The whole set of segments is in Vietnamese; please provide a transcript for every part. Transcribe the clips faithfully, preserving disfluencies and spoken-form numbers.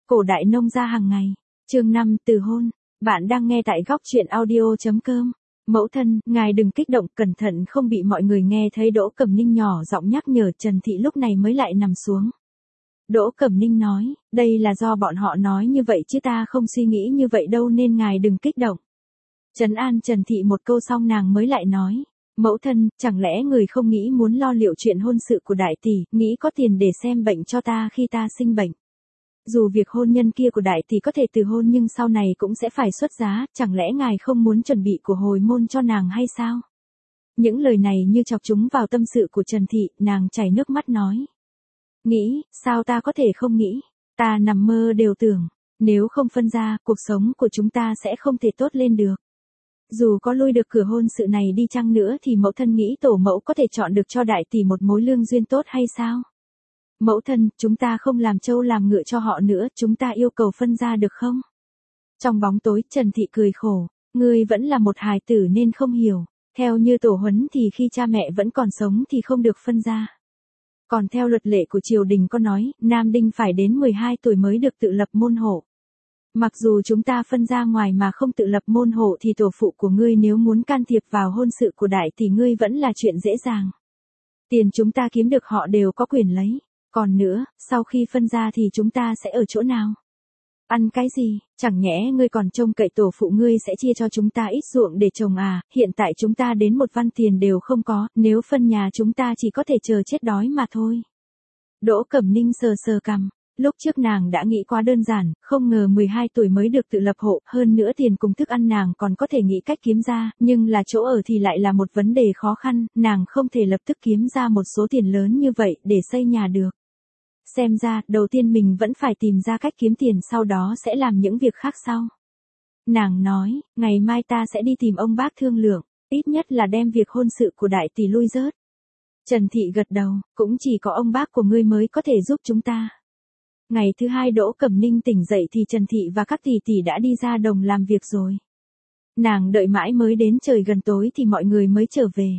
Cổ đại nông gia hàng ngày. Chương năm, từ hôn. Bạn đang nghe tại góc truyện audio chấm com. Mẫu thân, ngài đừng kích động, cẩn thận không bị mọi người nghe thấy. Đỗ Cẩm Ninh nhỏ giọng nhắc nhở. Trần Thị lúc này mới lại nằm xuống. Đỗ Cẩm Ninh nói, đây là do bọn họ nói như vậy chứ ta không suy nghĩ như vậy đâu, nên ngài đừng kích động. Trấn an Trần Thị một câu xong nàng mới lại nói, mẫu thân, chẳng lẽ người không nghĩ muốn lo liệu chuyện hôn sự của đại tỷ, nghĩ có tiền để xem bệnh cho ta khi ta sinh bệnh. Dù việc hôn nhân kia của đại tỷ có thể từ hôn nhưng sau này cũng sẽ phải xuất giá, chẳng lẽ ngài không muốn chuẩn bị của hồi môn cho nàng hay sao? Những lời này như chọc chúng vào tâm sự của Trần Thị, nàng chảy nước mắt nói. Nghĩ, sao ta có thể không nghĩ, ta nằm mơ đều tưởng, nếu không phân ra, cuộc sống của chúng ta sẽ không thể tốt lên được. Dù có lôi được cửa hôn sự này đi chăng nữa thì mẫu thân nghĩ tổ mẫu có thể chọn được cho đại tỷ một mối lương duyên tốt hay sao? Mẫu thân, chúng ta không làm trâu làm ngựa cho họ nữa, chúng ta yêu cầu phân ra được không? Trong bóng tối, Trần Thị cười khổ, ngươi vẫn là một hài tử nên không hiểu, theo như tổ huấn thì khi cha mẹ vẫn còn sống thì không được phân ra. Còn theo luật lệ của triều đình có nói, nam đinh phải đến mười hai tuổi mới được tự lập môn hộ. Mặc dù chúng ta phân ra ngoài mà không tự lập môn hộ thì tổ phụ của ngươi nếu muốn can thiệp vào hôn sự của đại tỷ ngươi vẫn là chuyện dễ dàng. Tiền chúng ta kiếm được họ đều có quyền lấy. Còn nữa, sau khi phân ra thì chúng ta sẽ ở chỗ nào? Ăn cái gì? Chẳng nhẽ ngươi còn trông cậy tổ phụ ngươi sẽ chia cho chúng ta ít ruộng để trồng à? Hiện tại chúng ta đến một văn tiền đều không có, nếu phân nhà chúng ta chỉ có thể chờ chết đói mà thôi. Đỗ Cẩm Ninh sờ sờ cằm. Lúc trước nàng đã nghĩ quá đơn giản, không ngờ mười hai tuổi mới được tự lập hộ, hơn nữa tiền cùng thức ăn nàng còn có thể nghĩ cách kiếm ra, nhưng là chỗ ở thì lại là một vấn đề khó khăn, nàng không thể lập tức kiếm ra một số tiền lớn như vậy để xây nhà được. Xem ra, đầu tiên mình vẫn phải tìm ra cách kiếm tiền, sau đó sẽ làm những việc khác sau. Nàng nói, ngày mai ta sẽ đi tìm ông bác thương lượng, ít nhất là đem việc hôn sự của đại tỷ lui rớt. Trần Thị gật đầu, cũng chỉ có ông bác của ngươi mới có thể giúp chúng ta. Ngày thứ hai Đỗ Cẩm Ninh tỉnh dậy thì Trần Thị và các tỷ tỷ đã đi ra đồng làm việc rồi. Nàng đợi mãi mới đến trời gần tối thì mọi người mới trở về.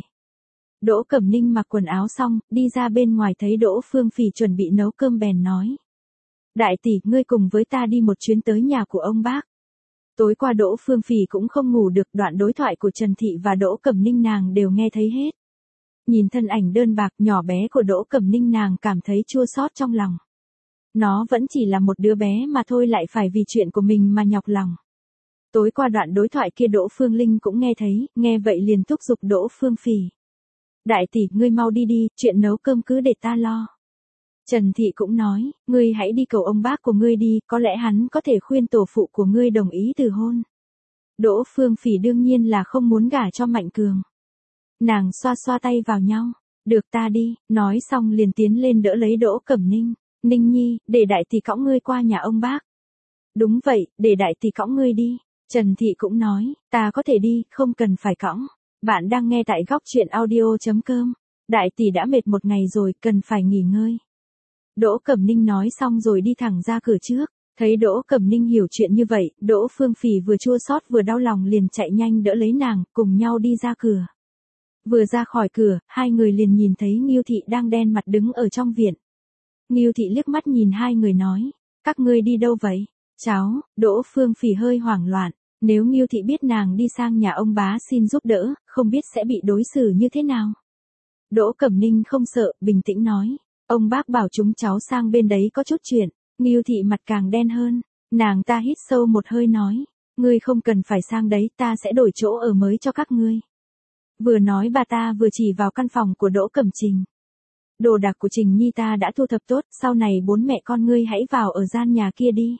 Đỗ Cẩm Ninh mặc quần áo xong, đi ra bên ngoài thấy Đỗ Phương Phỉ chuẩn bị nấu cơm bèn nói. Đại tỷ, ngươi cùng với ta đi một chuyến tới nhà của ông bác. Tối qua Đỗ Phương Phỉ cũng không ngủ được, đoạn đối thoại của Trần Thị và Đỗ Cẩm Ninh nàng đều nghe thấy hết. Nhìn thân ảnh đơn bạc nhỏ bé của Đỗ Cẩm Ninh nàng cảm thấy chua xót trong lòng. Nó vẫn chỉ là một đứa bé mà thôi lại phải vì chuyện của mình mà nhọc lòng. Tối qua đoạn đối thoại kia Đỗ Phương Linh cũng nghe thấy, nghe vậy liền thúc giục Đỗ Phương Phỉ. Đại tỷ, ngươi mau đi đi, chuyện nấu cơm cứ để ta lo. Trần Thị cũng nói, ngươi hãy đi cầu ông bác của ngươi đi, có lẽ hắn có thể khuyên tổ phụ của ngươi đồng ý từ hôn. Đỗ Phương Phỉ đương nhiên là không muốn gả cho Mạnh Cường. Nàng xoa xoa tay vào nhau, được ta đi, nói xong liền tiến lên đỡ lấy Đỗ Cẩm Ninh. Ninh Nhi, để đại tỷ cõng ngươi qua nhà ông bác. Đúng vậy, để đại tỷ cõng ngươi đi. Trần Thị cũng nói, ta có thể đi, không cần phải cõng. Bạn đang nghe tại góc truyện audio chấm com. Đại tỷ đã mệt một ngày rồi, cần phải nghỉ ngơi. Đỗ Cẩm Ninh nói xong rồi đi thẳng ra cửa trước. Thấy Đỗ Cẩm Ninh hiểu chuyện như vậy, Đỗ Phương Phỉ vừa chua xót vừa đau lòng liền chạy nhanh đỡ lấy nàng, cùng nhau đi ra cửa. Vừa ra khỏi cửa, hai người liền nhìn thấy Ngưu Thị đang đen mặt đứng ở trong viện. Ngưu Thị liếc mắt nhìn hai người nói, các ngươi đi đâu vậy? Cháu, Đỗ Phương Phỉ hơi hoảng loạn, nếu Ngưu Thị biết nàng đi sang nhà ông bá xin giúp đỡ, không biết sẽ bị đối xử như thế nào. Đỗ Cẩm Ninh không sợ, bình tĩnh nói, ông bác bảo chúng cháu sang bên đấy có chút chuyện. Ngưu Thị mặt càng đen hơn, nàng ta hít sâu một hơi nói, ngươi không cần phải sang đấy, ta sẽ đổi chỗ ở mới cho các ngươi. Vừa nói bà ta vừa chỉ vào căn phòng của Đỗ Cẩm Trình. Đồ đạc của Trình Nhi ta đã thu thập tốt, sau này bốn mẹ con ngươi hãy vào ở gian nhà kia đi.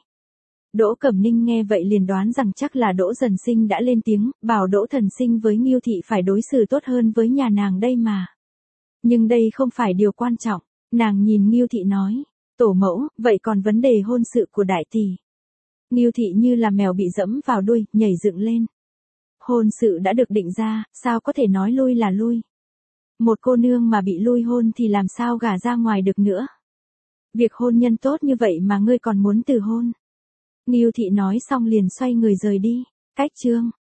Đỗ Cẩm Ninh nghe vậy liền đoán rằng chắc là Đỗ Dần Sinh đã lên tiếng, bảo Đỗ Thần Sinh với Ngưu Thị phải đối xử tốt hơn với nhà nàng đây mà. Nhưng đây không phải điều quan trọng, nàng nhìn Ngưu Thị nói, tổ mẫu, vậy còn vấn đề hôn sự của đại tỷ. Ngưu Thị như là mèo bị dẫm vào đuôi, nhảy dựng lên. Hôn sự đã được định ra, sao có thể nói lui là lui. Một cô nương mà bị lui hôn thì làm sao gả ra ngoài được nữa. Việc hôn nhân tốt như vậy mà ngươi còn muốn từ hôn. Ngưu Thị nói xong liền xoay người rời đi. Cách chương